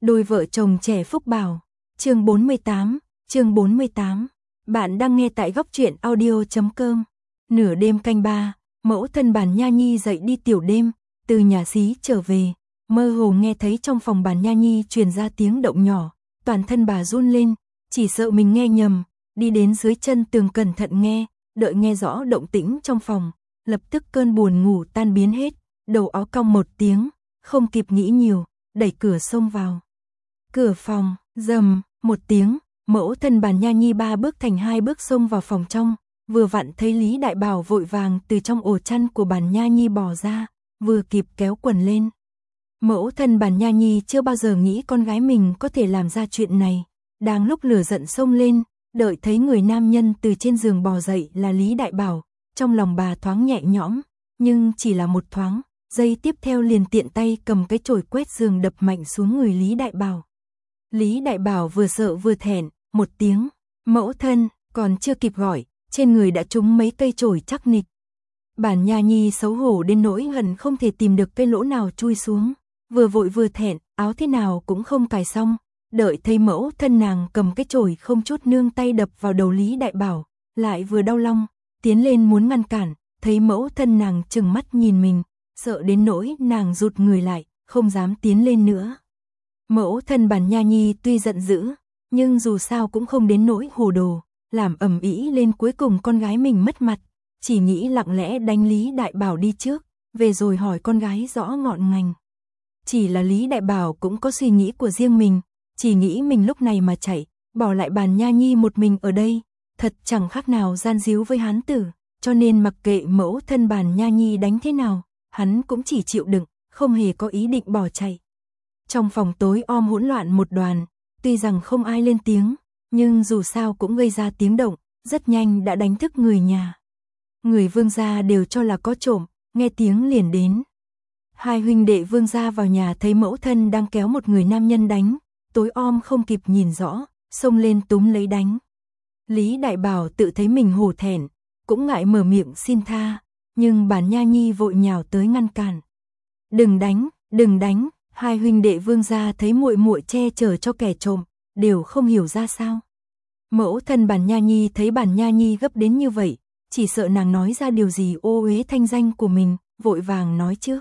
Đôi vợ chồng trẻ phúc bảo. Chương 48. Bạn đang nghe tại góc truyện audio.com. Nửa đêm canh 3, mẫu thân Bản Nha Nhi dậy đi tiểu đêm, từ nhà xí trở về, mơ hồ nghe thấy trong phòng Bản Nha Nhi truyền ra tiếng động nhỏ, toàn thân bà run lên, chỉ sợ mình nghe nhầm, đi đến dưới chân tường cẩn thận nghe, đợi nghe rõ động tĩnh trong phòng, lập tức cơn buồn ngủ tan biến hết, đầu óc cong một tiếng, không kịp nghĩ nhiều, đẩy cửa xông vào. Cửa phòng, rầm, một tiếng, mẫu thân Bản Nha Nhi 3 bước thành 2 bước xông vào phòng trong, vừa vặn thấy Lý Đại Bảo vội vàng từ trong ổ chăn của Bản Nha Nhi bò ra, vừa kịp kéo quần lên. Mẫu thân Bản Nha Nhi chưa bao giờ nghĩ con gái mình có thể làm ra chuyện này, đang lúc lửa giận xông lên, đợi thấy người nam nhân từ trên giường bò dậy là Lý Đại Bảo, trong lòng bà thoáng nhẹ nhõm, nhưng chỉ là một thoáng, giây tiếp theo liền tiện tay cầm cái chổi quét giường đập mạnh xuống người Lý Đại Bảo. Lý Đại Bảo vừa sợ vừa thẹn, một tiếng, mẫu thân, còn chưa kịp gọi, trên người đã trúng mấy cây chổi chắc nịch. Bản Nha Nhi xấu hổ đến nỗi hận không thể tìm được cái lỗ nào chui xuống, vừa vội vừa thẹn, áo thế nào cũng không cài xong, đợi thấy mẫu thân nàng cầm cái chổi không chút nương tay đập vào đầu Lý Đại Bảo, lại vừa đau lòng, tiến lên muốn ngăn cản, thấy mẫu thân nàng trừng mắt nhìn mình, sợ đến nỗi nàng rụt người lại, không dám tiến lên nữa. Mẫu thân Bản Nha Nhi tuy giận dữ, nhưng dù sao cũng không đến nỗi hồ đồ, làm ầm ĩ lên cuối cùng con gái mình mất mặt, chỉ nghĩ lặng lẽ đánh Lý Đại Bảo đi trước, về rồi hỏi con gái rõ ngọn ngành. Chỉ là Lý Đại Bảo cũng có suy nghĩ của riêng mình, chỉ nghĩ mình lúc này mà chạy, bỏ lại Bản Nha Nhi một mình ở đây, thật chẳng khác nào gian díu với hán tử, cho nên mặc kệ mẫu thân Bản Nha Nhi đánh thế nào, hắn cũng chỉ chịu đựng, không hề có ý định bỏ chạy. Trong phòng tối om hỗn loạn một đoàn, tuy rằng không ai lên tiếng, nhưng dù sao cũng gây ra tiếng động, rất nhanh đã đánh thức người nhà. Người Vương gia đều cho là có trộm, nghe tiếng liền đến. Hai huynh đệ Vương gia vào nhà thấy mẫu thân đang kéo một người nam nhân đánh, tối om không kịp nhìn rõ, xông lên túm lấy đánh. Lý Đại Bảo tự thấy mình hổ thẹn, cũng ngại mở miệng xin tha, nhưng Bản Nha Nhi vội nhào tới ngăn cản. Đừng đánh, hai huynh đệ Vương gia thấy muội muội che chở cho kẻ trộm, đều không hiểu ra sao. Mẫu thân Bản Nha Nhi thấy Bản Nha Nhi gấp đến như vậy, chỉ sợ nàng nói ra điều gì ô uế thanh danh của mình, vội vàng nói trước.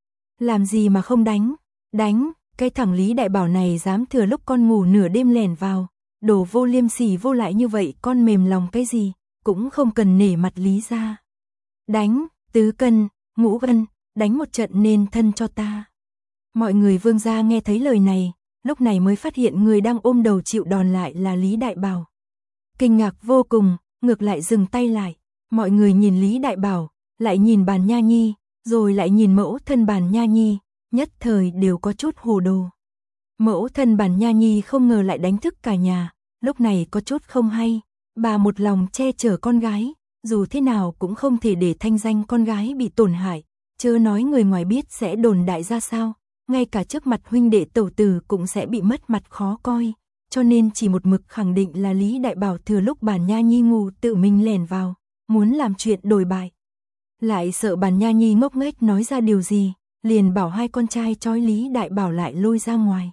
Làm gì mà không đánh, cái thằng Lý Đại Bảo này dám thừa lúc con ngủ nửa đêm lẻn vào, đồ vô liêm sỉ vô lại như vậy con mềm lòng cái gì, cũng không cần nể mặt Lý gia. Đánh, tứ cân, ngũ cân, đánh một trận nên thân cho ta. Mọi người Vương gia nghe thấy lời này, lúc này mới phát hiện người đang ôm đầu chịu đòn lại là Lý Đại Bảo. Kinh ngạc vô cùng, ngược lại dừng tay lại, mọi người nhìn Lý Đại Bảo, lại nhìn Bản Nha Nhi, rồi lại nhìn mẫu thân Bản Nha Nhi, nhất thời đều có chút hồ đồ. Mẫu thân Bản Nha Nhi không ngờ lại đánh thức cả nhà, lúc này có chút không hay, bà một lòng che chở con gái, dù thế nào cũng không thể để thanh danh con gái bị tổn hại, chớ nói người ngoài biết sẽ đồn đại ra sao, ngay cả trước mặt huynh đệ tẩu tử cũng sẽ bị mất mặt khó coi, cho nên chỉ một mực khẳng định là Lý Đại Bảo thừa lúc Bản Nha Nhi ngủ tự mình lẻn vào, muốn làm chuyện đổi bại. Lại sợ Bản Nha Nhi ngốc nghếch nói ra điều gì, liền bảo hai con trai trói Lý Đại Bảo lại lôi ra ngoài.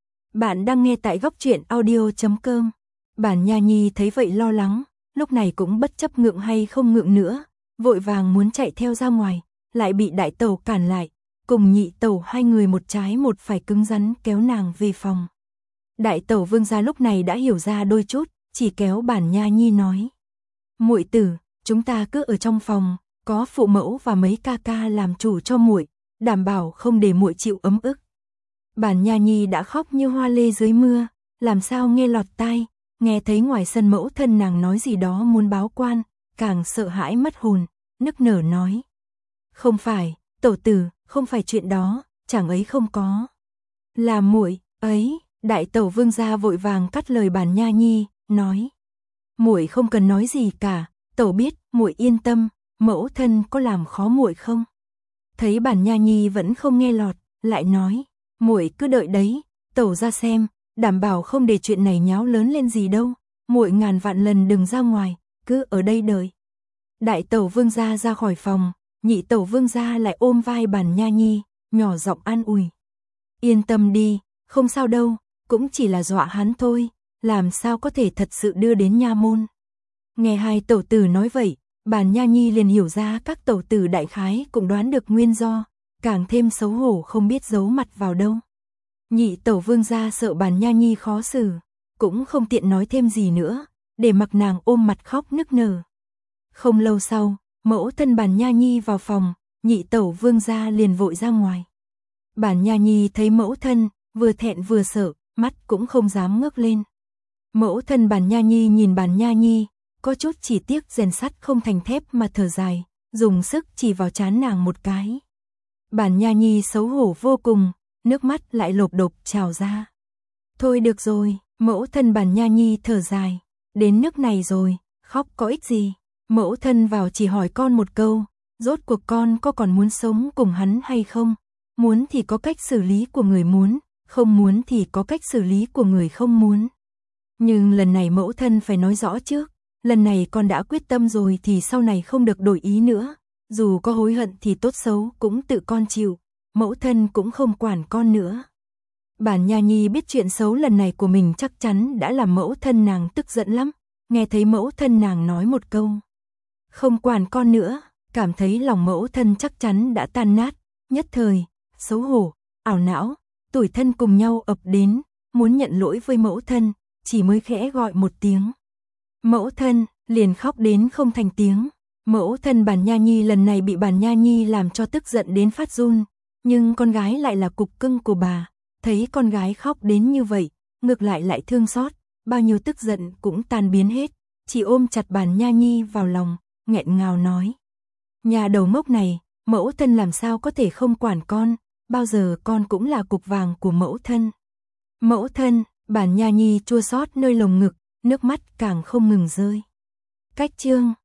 Bạn đang nghe tại góc truyện audio.com. Bản Nha Nhi thấy vậy lo lắng, lúc này cũng bất chấp ngượng hay không ngượng nữa, vội vàng muốn chạy theo ra ngoài, lại bị đại tẩu cản lại, cùng nhị tẩu hai người một trái một phải cứng rắn kéo nàng về phòng. Đại tẩu Vương gia lúc này đã hiểu ra đôi chút, chỉ kéo Bản Nha Nhi nói: "Muội tử, chúng ta cứ ở trong phòng, có phụ mẫu và mấy ca ca làm chủ cho muội, đảm bảo không để muội chịu ấm ức." Bản Nha Nhi đã khóc như hoa lê dưới mưa, làm sao nghe lọt tai, nghe thấy ngoài sân mẫu thân nàng nói gì đó muốn báo quan, càng sợ hãi mất hồn, nức nở nói: "Không phải, tẩu tử, không phải chuyện đó, chẳng ấy không có. Là muội ấy." Đại tẩu Vương gia vội vàng cắt lời Bản Nha Nhi, nói: "Muội không cần nói gì cả, tẩu biết, muội yên tâm, mẫu thân có làm khó muội không?" Thấy Bản Nha Nhi vẫn không nghe lọt, lại nói: "Muội cứ đợi đấy, tẩu ra xem, đảm bảo không để chuyện này nháo lớn lên gì đâu, muội ngàn vạn lần đừng ra ngoài, cứ ở đây đợi." Đại tẩu Vương gia ra khỏi phòng, nhị tẩu Vương gia lại ôm vai Bản Nha Nhi, nhỏ giọng an ủi: "Yên tâm đi, không sao đâu, cũng chỉ là dọa hắn thôi, làm sao có thể thật sự đưa đến nha môn. Nghe hai tẩu tử nói vậy, Bàn Nha Nhi liền hiểu ra các tẩu tử đại khái cũng đoán được nguyên do, càng thêm xấu hổ không biết giấu mặt vào đâu. Nhị tẩu Vương gia sợ Bàn Nha Nhi khó xử, cũng không tiện nói thêm gì nữa, để mặc nàng ôm mặt khóc nức nở. Không lâu sau, mẫu thân Bàn Nha Nhi vào phòng, nhị tẩu Vương gia liền vội ra ngoài. Bàn Nha Nhi thấy mẫu thân, vừa thẹn vừa sợ, mắt cũng không dám ngước lên. Mẫu thân Bàn Nha Nhi nhìn Bàn Nha Nhi, có chút chỉ tiếc rèn sắt không thành thép mà thở dài, dùng sức chỉ vào trán nàng một cái. Bàn Nha Nhi xấu hổ vô cùng, nước mắt lại lộp độp trào ra. Thôi được rồi, mẫu thân Bàn Nha Nhi thở dài, đến nước này rồi, khóc có ích gì. Mẫu thân vào chỉ hỏi con một câu, rốt cuộc con có còn muốn sống cùng hắn hay không? Muốn thì có cách xử lý của người muốn, không muốn thì có cách xử lý của người không muốn. Nhưng lần này mẫu thân phải nói rõ trước, lần này con đã quyết tâm rồi thì sau này không được đổi ý nữa, dù có hối hận thì tốt xấu cũng tự con chịu, mẫu thân cũng không quản con nữa. Bàn Nha Nhi biết chuyện xấu lần này của mình chắc chắn đã làm mẫu thân nàng tức giận lắm, nghe thấy mẫu thân nàng nói một câu không quản con nữa, cảm thấy lòng mẫu thân chắc chắn đã tan nát, nhất thời, xấu hổ, ảo não, tủi thân cùng nhau ập đến, muốn nhận lỗi với mẫu thân, chỉ mới khẽ gọi một tiếng. Mẫu thân, liền khóc đến không thành tiếng. Mẫu thân Bàn Nha Nhi lần này bị Bàn Nha Nhi làm cho tức giận đến phát run, nhưng con gái lại là cục cưng của bà, thấy con gái khóc đến như vậy, ngược lại thương xót, bao nhiêu tức giận cũng tan biến hết, chỉ ôm chặt Bàn Nha Nhi vào lòng, nghẹn ngào nói. Nhà đầu ngốc này, mẫu thân làm sao có thể không quản con, bao giờ con cũng là cục vàng của mẫu thân. Mẫu thân, Bàn Nha Nhi chua xót nơi lồng ngực, nước mắt càng không ngừng rơi. Cách chương